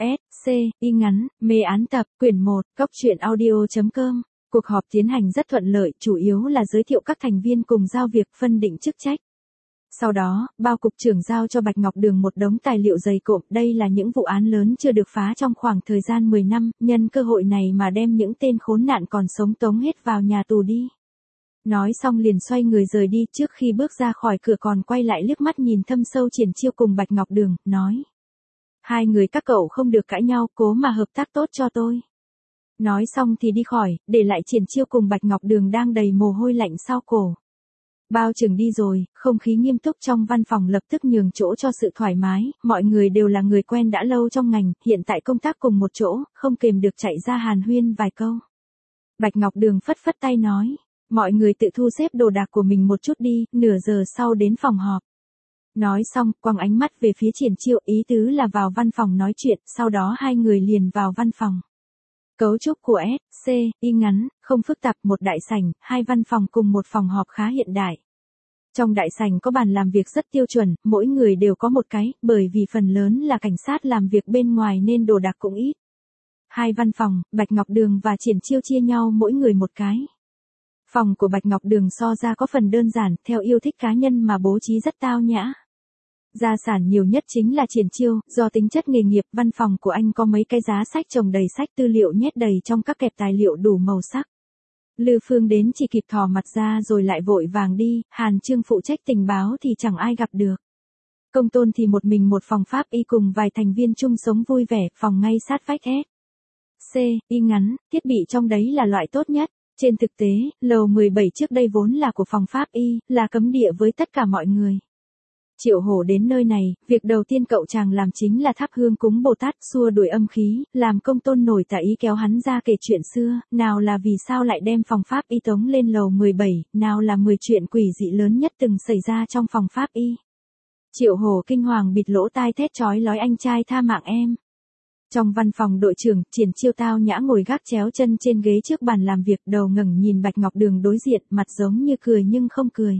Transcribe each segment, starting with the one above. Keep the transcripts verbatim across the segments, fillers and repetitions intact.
S, C, y ngắn, mê án tập, quyển một, cóc truyện audio chấm com. Cuộc họp tiến hành rất thuận lợi, chủ yếu là giới thiệu các thành viên cùng giao việc phân định chức trách. Sau đó, bao cục trưởng giao cho Bạch Ngọc Đường một đống tài liệu dày cộm, đây là những vụ án lớn chưa được phá trong khoảng thời gian mười năm, nhân cơ hội này mà đem những tên khốn nạn còn sống tống hết vào nhà tù đi. Nói xong liền xoay người rời đi, trước khi bước ra khỏi cửa còn quay lại liếc mắt nhìn thâm sâu Triển Chiêu cùng Bạch Ngọc Đường, nói. Hai người các cậu không được cãi nhau, cố mà hợp tác tốt cho tôi. Nói xong thì đi khỏi, để lại Triển Chiêu cùng Bạch Ngọc Đường đang đầy mồ hôi lạnh sau cổ. Bao trưởng đi rồi, không khí nghiêm túc trong văn phòng lập tức nhường chỗ cho sự thoải mái, mọi người đều là người quen đã lâu trong ngành, hiện tại công tác cùng một chỗ, không kềm được chạy ra hàn huyên vài câu. Bạch Ngọc Đường phất phất tay nói, mọi người tự thu xếp đồ đạc của mình một chút đi, nửa giờ sau đến phòng họp. Nói xong, quăng ánh mắt về phía Triển Chiêu, ý tứ là vào văn phòng nói chuyện, sau đó hai người liền vào văn phòng. Cấu trúc của S, C, y ngắn, không phức tạp, một đại sảnh, hai văn phòng cùng một phòng họp khá hiện đại. Trong đại sảnh có bàn làm việc rất tiêu chuẩn, mỗi người đều có một cái, bởi vì phần lớn là cảnh sát làm việc bên ngoài nên đồ đạc cũng ít. Hai văn phòng, Bạch Ngọc Đường và Triển Chiêu chia nhau mỗi người một cái. Phòng của Bạch Ngọc Đường so ra có phần đơn giản, theo yêu thích cá nhân mà bố trí rất tao nhã. Gia sản nhiều nhất chính là Triển Chiêu, do tính chất nghề nghiệp, văn phòng của anh có mấy cái giá sách chồng đầy sách tư liệu nhét đầy trong các kẹp tài liệu đủ màu sắc. Lư Phương đến chỉ kịp thò mặt ra rồi lại vội vàng đi, Hàn Trương phụ trách tình báo thì chẳng ai gặp được. Công Tôn thì một mình một phòng pháp y cùng vài thành viên chung sống vui vẻ, phòng ngay sát vách S. C, y ngắn, thiết bị trong đấy là loại tốt nhất. Trên thực tế, lầu mười bảy trước đây vốn là của phòng pháp y, là cấm địa với tất cả mọi người. Triệu Hổ đến nơi này, việc đầu tiên cậu chàng làm chính là thắp hương cúng Bồ Tát, xua đuổi âm khí, làm Công Tôn nổi tà ý kéo hắn ra kể chuyện xưa, nào là vì sao lại đem phòng pháp y tống lên lầu mười bảy, nào là mười chuyện quỷ dị lớn nhất từng xảy ra trong phòng pháp y. Triệu Hổ kinh hoàng bịt lỗ tai thét chói lói, anh trai tha mạng em. Trong văn phòng đội trưởng, Triển Chiêu tao nhã ngồi gác chéo chân trên ghế trước bàn làm việc, đầu ngẩng nhìn Bạch Ngọc Đường đối diện, mặt giống như cười nhưng không cười.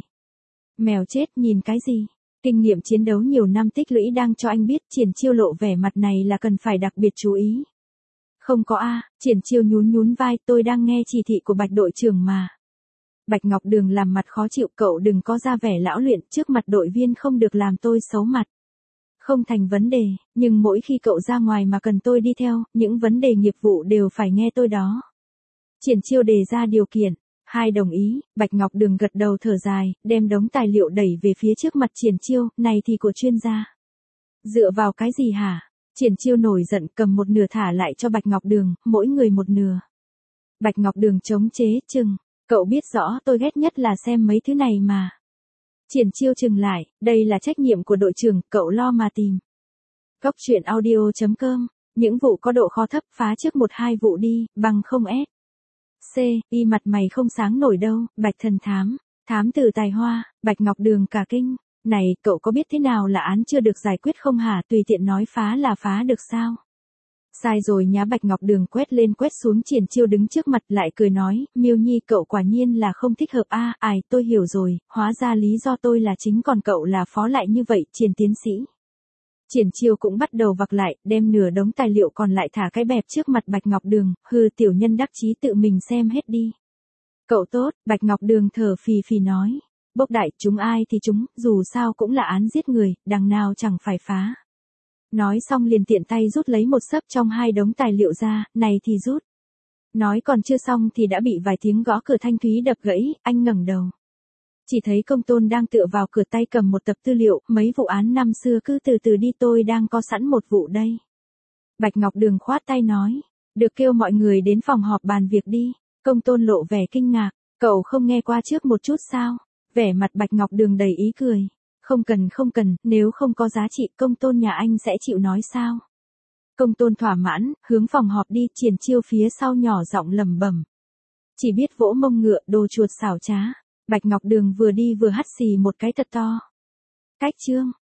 Mèo chết, nhìn cái gì? Kinh nghiệm chiến đấu nhiều năm tích lũy đang cho anh biết, Triển Chiêu lộ vẻ mặt này là cần phải đặc biệt chú ý. Không có a, Triển Chiêu nhún nhún vai, tôi đang nghe chỉ thị của Bạch đội trưởng mà. Bạch Ngọc Đường làm mặt khó chịu, cậu đừng có ra vẻ lão luyện, trước mặt đội viên không được làm tôi xấu mặt. Không thành vấn đề, nhưng mỗi khi cậu ra ngoài mà cần tôi đi theo, những vấn đề nghiệp vụ đều phải nghe tôi đó. Triển Chiêu đề ra điều kiện. Hai đồng ý, Bạch Ngọc Đường gật đầu thở dài, đem đống tài liệu đẩy về phía trước mặt Triển Chiêu, này thì của chuyên gia. Dựa vào cái gì hả? Triển Chiêu nổi giận, cầm một nửa thả lại cho Bạch Ngọc Đường, mỗi người một nửa. Bạch Ngọc Đường chống chế, chừng, cậu biết rõ tôi ghét nhất là xem mấy thứ này mà. Triển Chiêu chừng lại, đây là trách nhiệm của đội trưởng, cậu lo mà tìm. Cóc truyện audio chấm com, những vụ có độ khó thấp phá trước một hai vụ đi, bằng không S. C, y mặt mày không sáng nổi đâu, Bạch thần thám, thám tử tài hoa, Bạch Ngọc Đường cả kinh. Này, cậu có biết thế nào là án chưa được giải quyết không hả, tùy tiện nói phá là phá được sao? Sai rồi nhá. Bạch Ngọc Đường quét lên quét xuống, Triển Chiêu đứng trước mặt lại cười nói, Miêu Nhi cậu quả nhiên là không thích hợp a, à, ai, tôi hiểu rồi, hóa ra lý do tôi là chính còn cậu là phó lại như vậy, Triển tiến sĩ. Triển Chiêu cũng bắt đầu vặc lại, đem nửa đống tài liệu còn lại thả cái bẹp trước mặt Bạch Ngọc Đường, hư tiểu nhân đắc chí tự mình xem hết đi. Cậu tốt, Bạch Ngọc Đường thở phì phì nói, bốc đại, chúng ai thì chúng, dù sao cũng là án giết người, đằng nào chẳng phải phá. Nói xong liền tiện tay rút lấy một xấp trong hai đống tài liệu ra, này thì rút. Nói còn chưa xong thì đã bị vài tiếng gõ cửa thanh thúy đập gãy, anh ngẩng đầu. Chỉ thấy Công Tôn đang tựa vào cửa tay cầm một tập tư liệu, mấy vụ án năm xưa cứ từ từ đi, tôi đang có sẵn một vụ đây. Bạch Ngọc Đường khoát tay nói, được, kêu mọi người đến phòng họp bàn việc đi. Công Tôn lộ vẻ kinh ngạc, cậu không nghe qua trước một chút sao? Vẻ mặt Bạch Ngọc Đường đầy ý cười. Không cần không cần, nếu không có giá trị Công Tôn nhà anh sẽ chịu nói sao? Công Tôn thỏa mãn, hướng phòng họp đi, Triển Chiêu phía sau nhỏ giọng lẩm bẩm. Chỉ biết vỗ mông ngựa, đồ chuột xảo trá. Bạch Ngọc Đường vừa đi vừa hắt xì một cái thật to. Cách chương.